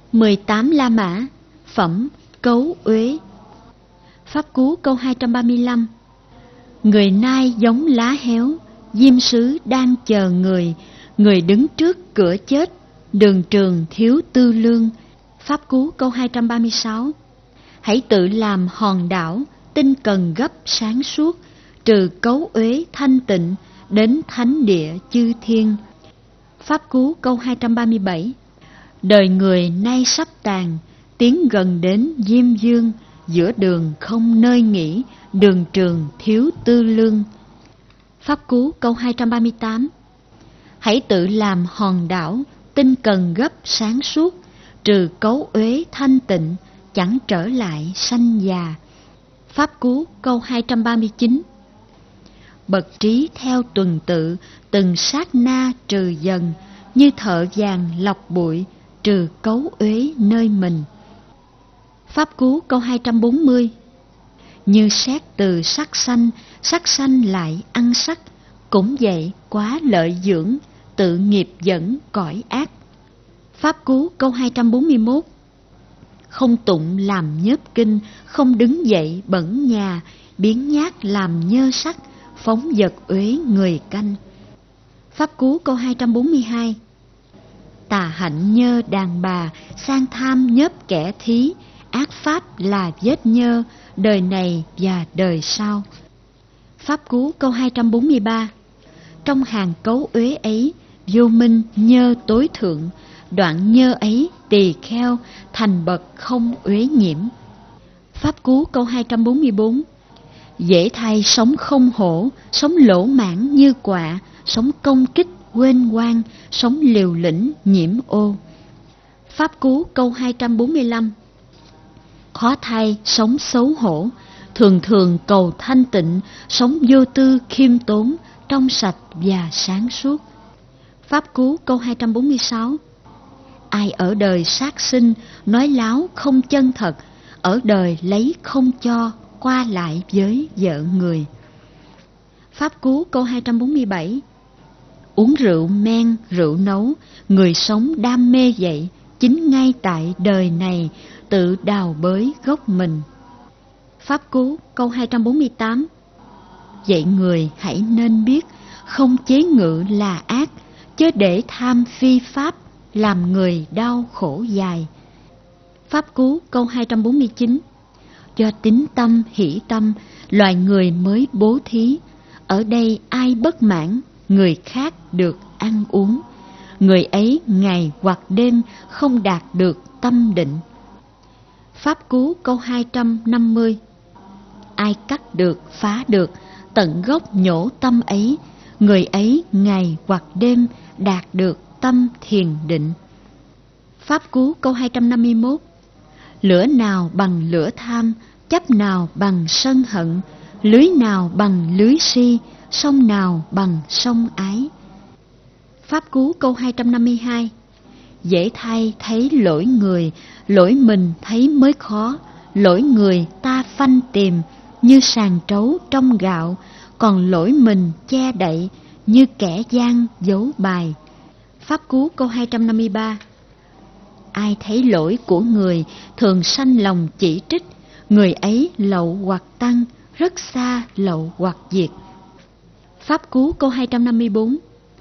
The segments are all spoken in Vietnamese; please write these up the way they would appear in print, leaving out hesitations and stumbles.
18 La Mã, phẩm Cấu Uế. Pháp Cú câu 235. Người nai giống lá héo, diêm sứ đang chờ người, người đứng trước cửa chết, đường trường thiếu tư lương. Pháp Cú câu 236. Hãy tự làm hòn đảo, tinh cần gấp sáng suốt, trừ cấu uế thanh tịnh, đến thánh địa chư thiên. Pháp Cú câu 237. Đời người nay sắp tàn, tiến gần đến diêm dương, giữa đường không nơi nghỉ, đường trường thiếu tư lương. Pháp Cú câu 238. Hãy tự làm hòn đảo, tinh cần gấp sáng suốt, trừ cấu uế thanh tịnh, chẳng trở lại sanh già. Pháp Cú câu 239. Bậc trí theo tuần tự, từng sát na trừ dần, như thợ vàng lọc bụi, trừ cấu uế nơi mình. Pháp Cú câu 240. Như xét từ sắc sanh lại ăn sắc, cũng vậy quá lợi dưỡng, tự nghiệp dẫn cõi ác. Pháp Cú câu 241. Không tụng làm nhớp kinh, không đứng dậy bẩn nhà, biến nhát làm nhơ sắc, phóng vật uế người canh. Pháp Cú câu 242. Tà hạnh nhơ đàn bà, sang tham nhớp kẻ thí, ác pháp là vết nhơ, đời này và đời sau. Pháp Cú câu 243. Trong hàng cấu uế ấy, vô minh nhơ tối thượng, đoạn nhơ ấy tỳ kheo, thành bậc không uế nhiễm. Pháp Cú câu 244. Dễ thay sống không hổ, sống lỗ mãn như quạ, sống công kích quên quan, sống liều lĩnh nhiễm ô. Pháp Cú câu 245. Khó thay sống xấu hổ, thường thường cầu thanh tịnh, sống vô tư khiêm tốn, trong sạch và sáng suốt. Pháp Cú câu 246. Ai ở đời sát sinh, nói láo không chân thật, ở đời lấy không cho, qua lại với vợ người. Pháp Cú câu 247. Uống rượu men, rượu nấu, người sống đam mê vậy, chính ngay tại đời này, tự đào bới gốc mình. Pháp Cú câu 248. Vậy người hãy nên biết, không chế ngự là ác, chớ để tham phi pháp, làm người đau khổ dài. Pháp Cú câu 249. Do tín tâm hỷ tâm, loài người mới bố thí, ở đây ai bất mãn, người khác được ăn uống, người ấy ngày hoặc đêm không đạt được tâm định. Pháp Cú câu 250. Ai cắt được, phá được, tận gốc nhổ tâm ấy, người ấy ngày hoặc đêm đạt được tâm thiền định. Pháp Cú câu 251. Lửa nào bằng lửa tham, chấp nào bằng sân hận, lưới nào bằng lưới si, sông nào bằng sông ái. Pháp Cú câu 252. Dễ thay thấy lỗi người, lỗi mình thấy mới khó, lỗi người ta phanh tìm, như sàn trấu trong gạo, còn lỗi mình che đậy, như kẻ gian giấu bài. Pháp Cú câu 253. Ai thấy lỗi của người, thường sanh lòng chỉ trích, người ấy lậu hoặc tăng, rất xa lậu hoặc diệt. Pháp Cú câu 254.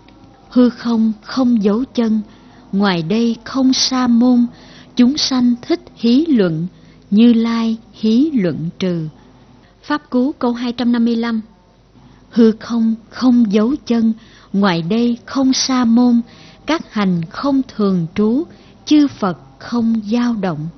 Hư không không dấu chân, ngoài đây không sa môn, chúng sanh thích hí luận, Như Lai hí luận trừ. Pháp Cú câu 255. Hư không không dấu chân, ngoài đây không sa môn, các hành không thường trú, chư Phật không dao động.